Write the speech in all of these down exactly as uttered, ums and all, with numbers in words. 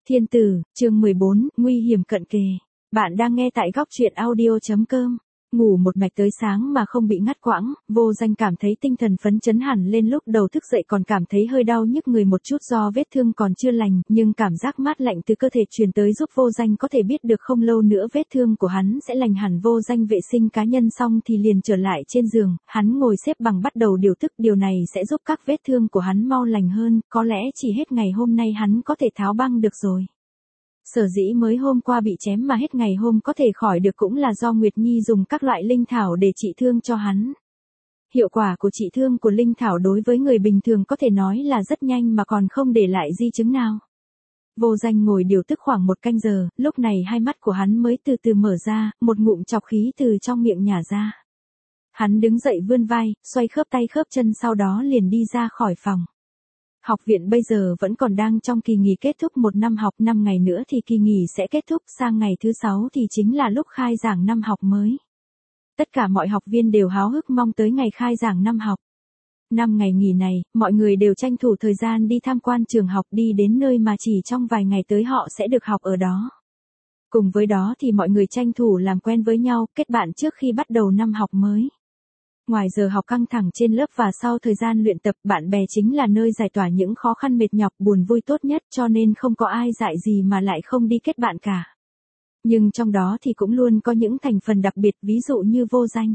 Thiên tử, chương mười bốn, nguy hiểm cận kề. Bạn đang nghe tại góc truyện audio.com. Ngủ một mạch tới sáng mà không bị ngắt quãng, Vô Danh cảm thấy tinh thần phấn chấn hẳn lên, lúc đầu thức dậy còn cảm thấy hơi đau nhức người một chút do vết thương còn chưa lành, nhưng cảm giác mát lạnh từ cơ thể truyền tới giúp Vô Danh có thể biết được không lâu nữa vết thương của hắn sẽ lành hẳn. Vô Danh vệ sinh cá nhân xong thì liền trở lại trên giường, hắn ngồi xếp bằng bắt đầu điều tức, điều này sẽ giúp các vết thương của hắn mau lành hơn, có lẽ chỉ hết ngày hôm nay hắn có thể tháo băng được rồi. Sở dĩ mới hôm qua bị chém mà hết ngày hôm có thể khỏi được cũng là do Nguyệt Nhi dùng các loại linh thảo để trị thương cho hắn. Hiệu quả của trị thương của linh thảo đối với người bình thường có thể nói là rất nhanh mà còn không để lại di chứng nào. Vô Danh ngồi điều tức khoảng một canh giờ, lúc này hai mắt của hắn mới từ từ mở ra, một ngụm trọc khí từ trong miệng nhả ra. Hắn đứng dậy vươn vai, xoay khớp tay khớp chân, sau đó liền đi ra khỏi phòng. Học viện bây giờ vẫn còn đang trong kỳ nghỉ kết thúc một năm học, năm ngày nữa thì kỳ nghỉ sẽ kết thúc, sang ngày thứ sáu thì chính là lúc khai giảng năm học mới. Tất cả mọi học viên đều háo hức mong tới ngày khai giảng năm học. Năm ngày nghỉ này, mọi người đều tranh thủ thời gian đi tham quan trường học, đi đến nơi mà chỉ trong vài ngày tới họ sẽ được học ở đó. Cùng với đó thì mọi người tranh thủ làm quen với nhau, kết bạn trước khi bắt đầu năm học mới. Ngoài giờ học căng thẳng trên lớp và sau thời gian luyện tập, bạn bè chính là nơi giải tỏa những khó khăn mệt nhọc buồn vui tốt nhất, cho nên không có ai dại gì mà lại không đi kết bạn cả. Nhưng trong đó thì cũng luôn có những thành phần đặc biệt, ví dụ như Vô Danh.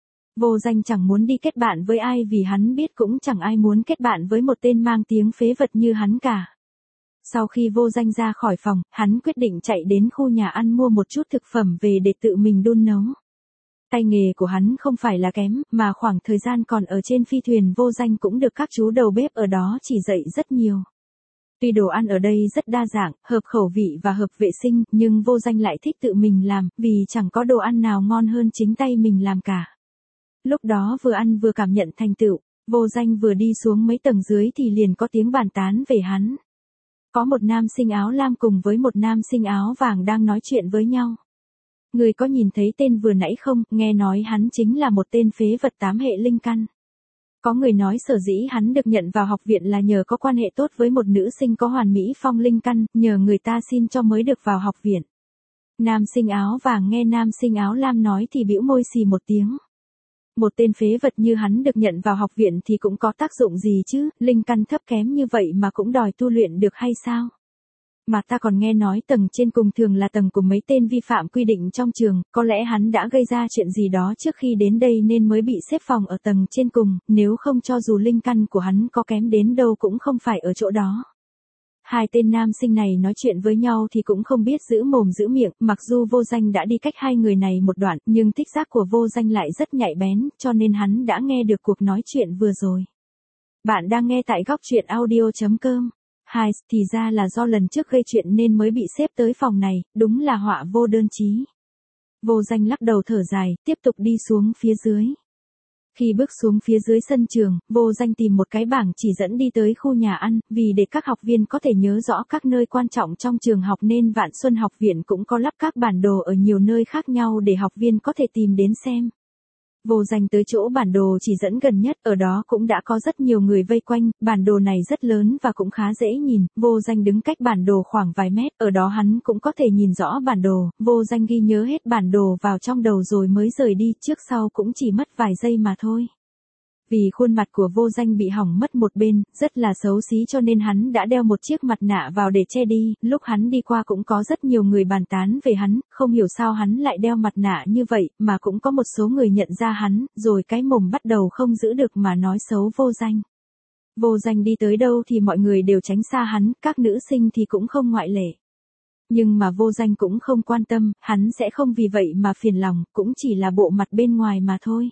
Vô Danh chẳng muốn đi kết bạn với ai vì hắn biết cũng chẳng ai muốn kết bạn với một tên mang tiếng phế vật như hắn cả. Sau khi Vô Danh ra khỏi phòng, hắn quyết định chạy đến khu nhà ăn mua một chút thực phẩm về để tự mình đun nấu. Tay nghề của hắn không phải là kém, mà khoảng thời gian còn ở trên phi thuyền Vô Danh cũng được các chú đầu bếp ở đó chỉ dạy rất nhiều. Tuy đồ ăn ở đây rất đa dạng, hợp khẩu vị và hợp vệ sinh, nhưng Vô Danh lại thích tự mình làm, vì chẳng có đồ ăn nào ngon hơn chính tay mình làm cả. Lúc đó vừa ăn vừa cảm nhận thành tựu, Vô Danh vừa đi xuống mấy tầng dưới thì liền có tiếng bàn tán về hắn. Có một nam sinh áo lam cùng với một nam sinh áo vàng đang nói chuyện với nhau. Người có nhìn thấy tên vừa nãy không, nghe nói hắn chính là một tên phế vật tám hệ linh căn. Có người nói sở dĩ hắn được nhận vào học viện là nhờ có quan hệ tốt với một nữ sinh có hoàn mỹ phong linh căn, nhờ người ta xin cho mới được vào học viện. Nam sinh áo vàng nghe nam sinh áo lam nói thì bĩu môi xì một tiếng. Một tên phế vật như hắn được nhận vào học viện thì cũng có tác dụng gì chứ, linh căn thấp kém như vậy mà cũng đòi tu luyện được hay sao? Mà ta còn nghe nói tầng trên cùng thường là tầng của mấy tên vi phạm quy định trong trường, có lẽ hắn đã gây ra chuyện gì đó trước khi đến đây nên mới bị xếp phòng ở tầng trên cùng, nếu không cho dù linh căn của hắn có kém đến đâu cũng không phải ở chỗ đó. Hai tên nam sinh này nói chuyện với nhau thì cũng không biết giữ mồm giữ miệng, mặc dù Vô Danh đã đi cách hai người này một đoạn, nhưng thích giác của Vô Danh lại rất nhạy bén, cho nên hắn đã nghe được cuộc nói chuyện vừa rồi. Bạn đang nghe tại góc truyện audio.com. Hai, thì ra là do lần trước gây chuyện nên mới bị xếp tới phòng này, đúng là họa vô đơn chí. Vô Danh lắc đầu thở dài, tiếp tục đi xuống phía dưới. Khi bước xuống phía dưới sân trường, Vô Danh tìm một cái bảng chỉ dẫn đi tới khu nhà ăn, vì để các học viên có thể nhớ rõ các nơi quan trọng trong trường học nên Vạn Xuân học viện cũng có lắp các bản đồ ở nhiều nơi khác nhau để học viên có thể tìm đến xem. Vô Danh tới chỗ bản đồ chỉ dẫn gần nhất, ở đó cũng đã có rất nhiều người vây quanh, bản đồ này rất lớn và cũng khá dễ nhìn, Vô Danh đứng cách bản đồ khoảng vài mét, ở đó hắn cũng có thể nhìn rõ bản đồ, Vô Danh ghi nhớ hết bản đồ vào trong đầu rồi mới rời đi, trước sau cũng chỉ mất vài giây mà thôi. Vì khuôn mặt của Vô Danh bị hỏng mất một bên, rất là xấu xí cho nên hắn đã đeo một chiếc mặt nạ vào để che đi, lúc hắn đi qua cũng có rất nhiều người bàn tán về hắn, không hiểu sao hắn lại đeo mặt nạ như vậy, mà cũng có một số người nhận ra hắn, rồi cái mồm bắt đầu không giữ được mà nói xấu Vô Danh. Vô Danh đi tới đâu thì mọi người đều tránh xa hắn, các nữ sinh thì cũng không ngoại lệ. Nhưng mà Vô Danh cũng không quan tâm, hắn sẽ không vì vậy mà phiền lòng, cũng chỉ là bộ mặt bên ngoài mà thôi.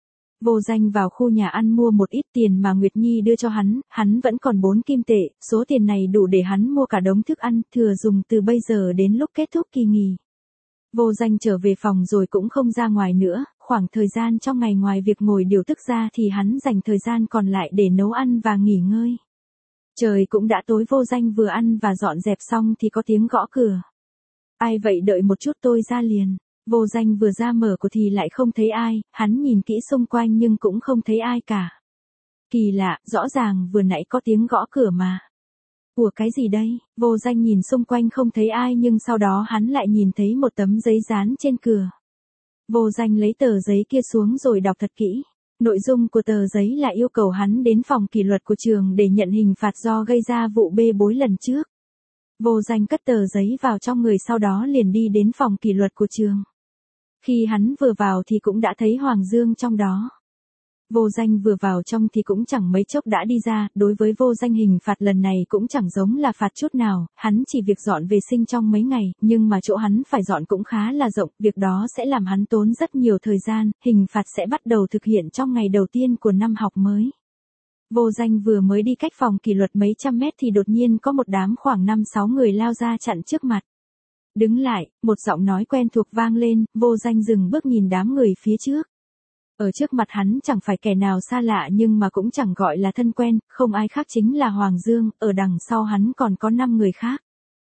Vô Danh vào khu nhà ăn mua một ít tiền mà Nguyệt Nhi đưa cho hắn, hắn vẫn còn bốn kim tệ, số tiền này đủ để hắn mua cả đống thức ăn, thừa dùng từ bây giờ đến lúc kết thúc kỳ nghỉ. Vô Danh trở về phòng rồi cũng không ra ngoài nữa, khoảng thời gian trong ngày ngoài việc ngồi điều tức ra thì hắn dành thời gian còn lại để nấu ăn và nghỉ ngơi. Trời cũng đã tối, Vô Danh vừa ăn và dọn dẹp xong thì có tiếng gõ cửa. Ai vậy, đợi một chút tôi ra liền. Vô Danh vừa ra mở cửa thì lại không thấy ai, hắn nhìn kỹ xung quanh nhưng cũng không thấy ai cả. Kỳ lạ, rõ ràng vừa nãy có tiếng gõ cửa mà. Ủa cái gì đây? Vô Danh nhìn xung quanh không thấy ai nhưng sau đó hắn lại nhìn thấy một tấm giấy dán trên cửa. Vô Danh lấy tờ giấy kia xuống rồi đọc thật kỹ. Nội dung của tờ giấy là yêu cầu hắn đến phòng kỷ luật của trường để nhận hình phạt do gây ra vụ bê bối lần trước. Vô Danh cất tờ giấy vào trong người sau đó liền đi đến phòng kỷ luật của trường. Khi hắn vừa vào thì cũng đã thấy Hoàng Dương trong đó. Vô Danh vừa vào trong thì cũng chẳng mấy chốc đã đi ra, đối với Vô Danh hình phạt lần này cũng chẳng giống là phạt chút nào, hắn chỉ việc dọn vệ sinh trong mấy ngày, nhưng mà chỗ hắn phải dọn cũng khá là rộng, việc đó sẽ làm hắn tốn rất nhiều thời gian, hình phạt sẽ bắt đầu thực hiện trong ngày đầu tiên của năm học mới. Vô Danh vừa mới đi cách phòng kỷ luật mấy trăm mét thì đột nhiên có một đám khoảng năm sáu người lao ra chặn trước mặt. Đứng lại, một giọng nói quen thuộc vang lên, Vô Danh dừng bước nhìn đám người phía trước. Ở trước mặt hắn chẳng phải kẻ nào xa lạ nhưng mà cũng chẳng gọi là thân quen, không ai khác chính là Hoàng Dương, ở đằng sau hắn còn có năm người khác.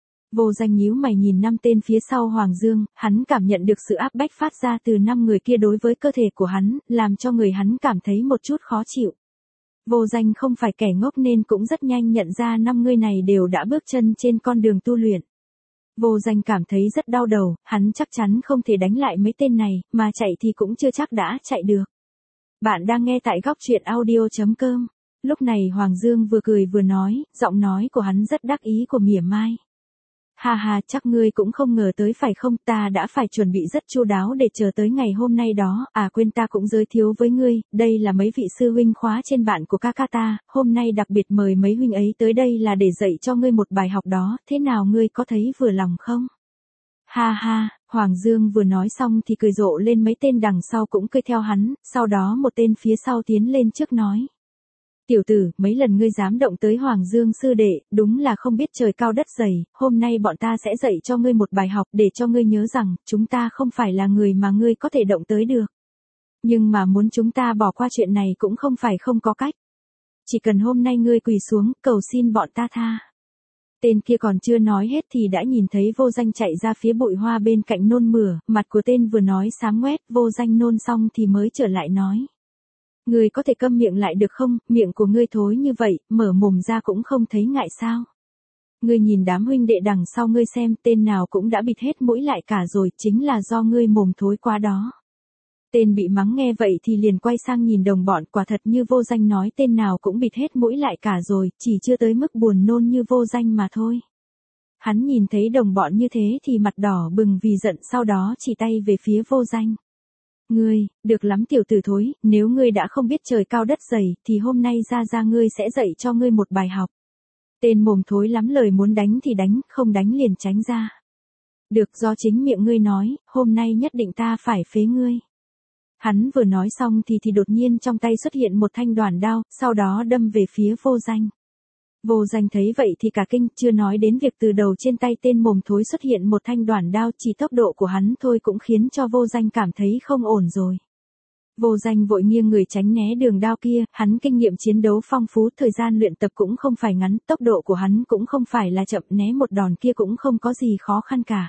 Vô Danh nhíu mày nhìn năm tên phía sau Hoàng Dương, hắn cảm nhận được sự áp bách phát ra từ năm người kia đối với cơ thể của hắn, làm cho người hắn cảm thấy một chút khó chịu. Vô Danh không phải kẻ ngốc nên cũng rất nhanh nhận ra năm người này đều đã bước chân trên con đường tu luyện. Vô Danh cảm thấy rất đau đầu, hắn chắc chắn không thể đánh lại mấy tên này, mà chạy thì cũng chưa chắc đã chạy được. Bạn đang nghe tại góc truyện audio chấm com. Lúc này Hoàng Dương vừa cười vừa nói, giọng nói của hắn rất đắc ý của mỉa mai. Ha ha, chắc ngươi cũng không ngờ tới phải không, ta đã phải chuẩn bị rất chu đáo để chờ tới ngày hôm nay đó, à quên ta cũng giới thiệu với ngươi, đây là mấy vị sư huynh khóa trên bạn của ca ca ta, hôm nay đặc biệt mời mấy huynh ấy tới đây là để dạy cho ngươi một bài học đó, thế nào ngươi có thấy vừa lòng không? Ha ha, Hoàng Dương vừa nói xong thì cười rộ lên, mấy tên đằng sau cũng cười theo hắn, sau đó một tên phía sau tiến lên trước nói. Tiểu tử, mấy lần ngươi dám động tới Hoàng Dương sư đệ, đúng là không biết trời cao đất dày, hôm nay bọn ta sẽ dạy cho ngươi một bài học để cho ngươi nhớ rằng, chúng ta không phải là người mà ngươi có thể động tới được. Nhưng mà muốn chúng ta bỏ qua chuyện này cũng không phải không có cách. Chỉ cần hôm nay ngươi quỳ xuống, cầu xin bọn ta tha. Tên kia còn chưa nói hết thì đã nhìn thấy Vô Danh chạy ra phía bụi hoa bên cạnh nôn mửa, mặt của tên vừa nói xám ngoét, Vô Danh nôn xong thì mới trở lại nói. Ngươi có thể câm miệng lại được không, miệng của ngươi thối như vậy, mở mồm ra cũng không thấy ngại sao. Ngươi nhìn đám huynh đệ đằng sau ngươi xem, tên nào cũng đã bịt hết mũi lại cả rồi, chính là do ngươi mồm thối quá đó. Tên bị mắng nghe vậy thì liền quay sang nhìn đồng bọn, quả thật như Vô Danh nói, tên nào cũng bịt hết mũi lại cả rồi, chỉ chưa tới mức buồn nôn như Vô Danh mà thôi. Hắn nhìn thấy đồng bọn như thế thì mặt đỏ bừng vì giận, sau đó chỉ tay về phía Vô Danh. Ngươi, được lắm tiểu tử thối, nếu ngươi đã không biết trời cao đất dày, thì hôm nay ra ra ngươi sẽ dạy cho ngươi một bài học. Tên mồm thối lắm lời, muốn đánh thì đánh, không đánh liền tránh ra. Được, do chính miệng ngươi nói, hôm nay nhất định ta phải phế ngươi. Hắn vừa nói xong thì thì đột nhiên trong tay xuất hiện một thanh đoản đao, sau đó đâm về phía Vô Danh. Vô Danh thấy vậy thì cả kinh, chưa nói đến việc từ đầu trên tay tên mồm thối xuất hiện một thanh đoản đao, chỉ tốc độ của hắn thôi cũng khiến cho Vô Danh cảm thấy không ổn rồi. Vô Danh vội nghiêng người tránh né đường đao kia, hắn kinh nghiệm chiến đấu phong phú, thời gian luyện tập cũng không phải ngắn, tốc độ của hắn cũng không phải là chậm, né một đòn kia cũng không có gì khó khăn cả.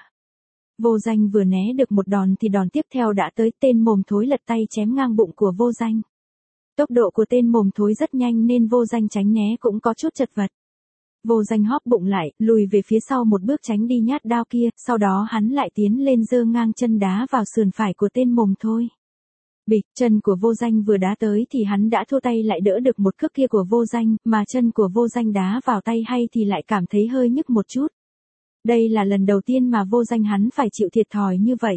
Vô Danh vừa né được một đòn thì đòn tiếp theo đã tới, tên mồm thối lật tay chém ngang bụng của Vô Danh. Tốc độ của tên mồm thối rất nhanh nên Vô Danh tránh né cũng có chút chật vật. Vô Danh hóp bụng lại, lùi về phía sau một bước tránh đi nhát đao kia, sau đó hắn lại tiến lên giơ ngang chân đá vào sườn phải của tên mồm thối. Bịch, chân của Vô Danh vừa đá tới thì hắn đã thua tay lại đỡ được một cước kia của Vô Danh, mà chân của Vô Danh đá vào tay hay thì lại cảm thấy hơi nhức một chút. Đây là lần đầu tiên mà Vô Danh hắn phải chịu thiệt thòi như vậy.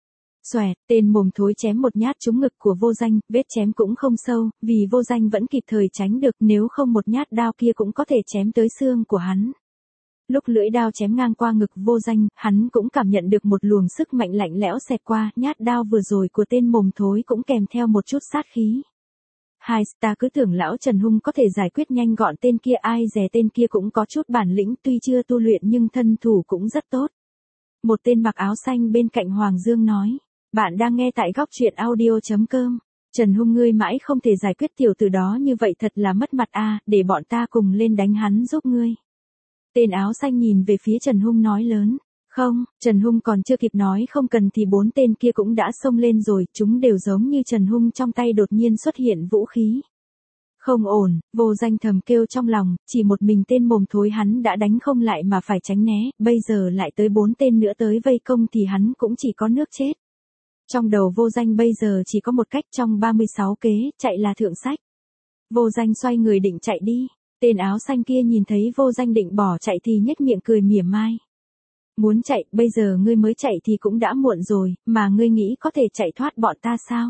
Xoẹt, tên mồm thối chém một nhát trúng ngực của Vô Danh, vết chém cũng không sâu, vì Vô Danh vẫn kịp thời tránh được, nếu không một nhát đao kia cũng có thể chém tới xương của hắn. Lúc lưỡi đao chém ngang qua ngực Vô Danh, hắn cũng cảm nhận được một luồng sức mạnh lạnh lẽo xẹt qua, nhát đao vừa rồi của tên mồm thối cũng kèm theo một chút sát khí. Hai, ta cứ tưởng lão Trần Hung có thể giải quyết nhanh gọn tên kia, ai dè tên kia cũng có chút bản lĩnh, tuy chưa tu luyện nhưng thân thủ cũng rất tốt. Một tên mặc áo xanh bên cạnh Hoàng Dương nói, bạn đang nghe tại góc truyện audio chấm com. Trần Hung, ngươi mãi không thể giải quyết tiểu tử đó như vậy thật là mất mặt a, để bọn ta cùng lên đánh hắn giúp ngươi. Tên áo xanh nhìn về phía Trần Hung nói lớn. Không, Trần Hung còn chưa kịp nói không cần thì bốn tên kia cũng đã xông lên rồi, chúng đều giống như Trần Hung, trong tay đột nhiên xuất hiện vũ khí. Không ổn, vô danh thầm kêu trong lòng, chỉ một mình tên mồm thối hắn đã đánh không lại mà phải tránh né, bây giờ lại tới bốn tên nữa tới vây công thì hắn cũng chỉ có nước chết. Trong đầu vô danh bây giờ chỉ có một cách trong ba mươi sáu kế, chạy là thượng sách. Vô danh xoay người định chạy đi, tên áo xanh kia nhìn thấy vô danh định bỏ chạy thì nhếch miệng cười mỉa mai. Muốn chạy, bây giờ ngươi mới chạy thì cũng đã muộn rồi, mà ngươi nghĩ có thể chạy thoát bọn ta sao?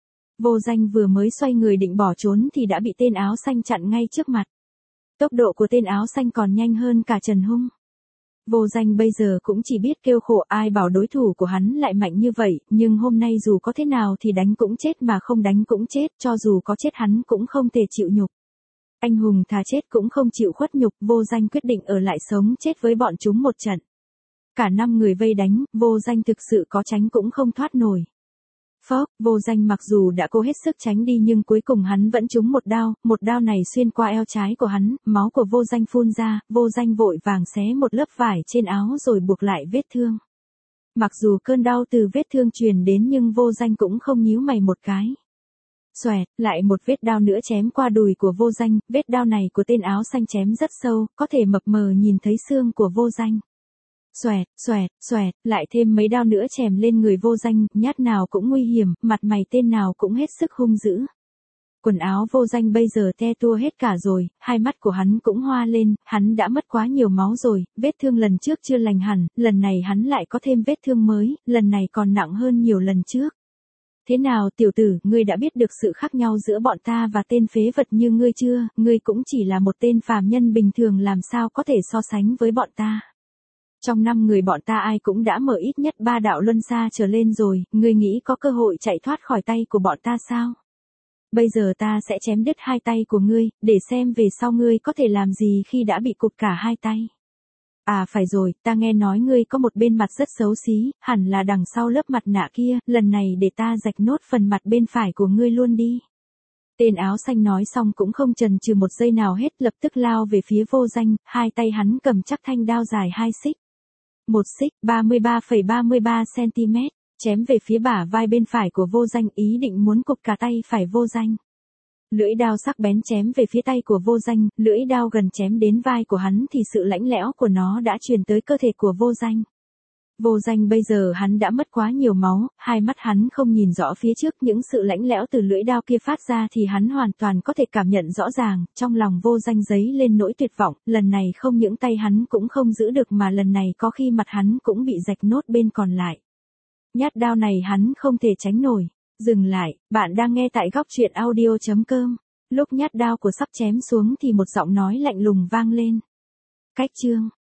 Vô danh vừa mới xoay người định bỏ trốn thì đã bị tên áo xanh chặn ngay trước mặt. Tốc độ của tên áo xanh còn nhanh hơn cả Trần Hung. Vô danh bây giờ cũng chỉ biết kêu khổ, ai bảo đối thủ của hắn lại mạnh như vậy, nhưng hôm nay dù có thế nào thì đánh cũng chết mà không đánh cũng chết, cho dù có chết hắn cũng không thể chịu nhục. Anh hùng thà chết cũng không chịu khuất nhục, vô danh quyết định ở lại sống chết với bọn chúng một trận. Cả năm người vây đánh, vô danh thực sự có tránh cũng không thoát nổi. Phốc, vô danh mặc dù đã cố hết sức tránh đi nhưng cuối cùng hắn vẫn trúng một đao, một đao này xuyên qua eo trái của hắn, máu của vô danh phun ra, vô danh vội vàng xé một lớp vải trên áo rồi buộc lại vết thương. Mặc dù cơn đau từ vết thương truyền đến nhưng vô danh cũng không nhíu mày một cái. Xoẹt, lại một vết đao nữa chém qua đùi của vô danh, vết đao này của tên áo xanh chém rất sâu, có thể mập mờ nhìn thấy xương của vô danh. Xoẹt, xoẹt, xoẹt, lại thêm mấy đao nữa chèm lên người vô danh, nhát nào cũng nguy hiểm, mặt mày tên nào cũng hết sức hung dữ. Quần áo vô danh bây giờ te tua hết cả rồi, hai mắt của hắn cũng hoa lên, hắn đã mất quá nhiều máu rồi, vết thương lần trước chưa lành hẳn, lần này hắn lại có thêm vết thương mới, lần này còn nặng hơn nhiều lần trước. Thế nào tiểu tử, ngươi đã biết được sự khác nhau giữa bọn ta và tên phế vật như ngươi chưa, ngươi cũng chỉ là một tên phàm nhân bình thường làm sao có thể so sánh với bọn ta. Trong năm người bọn ta ai cũng đã mở ít nhất ba đạo luân xa trở lên rồi, ngươi nghĩ có cơ hội chạy thoát khỏi tay của bọn ta sao? Bây giờ ta sẽ chém đứt hai tay của ngươi, để xem về sau ngươi có thể làm gì khi đã bị cụt cả hai tay. À phải rồi, ta nghe nói ngươi có một bên mặt rất xấu xí, hẳn là đằng sau lớp mặt nạ kia, lần này để ta rạch nốt phần mặt bên phải của ngươi luôn đi. Tên áo xanh nói xong cũng không chần chừ một giây nào hết, lập tức lao về phía vô danh, hai tay hắn cầm chắc thanh đao dài hai xích. Một xích, ba mươi ba phẩy ba mươi ba xăng-ti-mét, chém về phía bả vai bên phải của vô danh, ý định muốn cụt cả tay phải vô danh. Lưỡi đao sắc bén chém về phía tay của vô danh, lưỡi đao gần chém đến vai của hắn thì sự lạnh lẽo của nó đã truyền tới cơ thể của vô danh. Vô danh bây giờ hắn đã mất quá nhiều máu, hai mắt hắn không nhìn rõ phía trước, những sự lạnh lẽo từ lưỡi đao kia phát ra thì hắn hoàn toàn có thể cảm nhận rõ ràng, trong lòng vô danh dấy lên nỗi tuyệt vọng, lần này không những tay hắn cũng không giữ được mà lần này có khi mặt hắn cũng bị rạch nốt bên còn lại. Nhát đao này hắn không thể tránh nổi. Dừng lại, bạn đang nghe tại góc truyện audio chấm com. Lúc nhát đao của sắp chém xuống thì một giọng nói lạnh lùng vang lên. Cách chương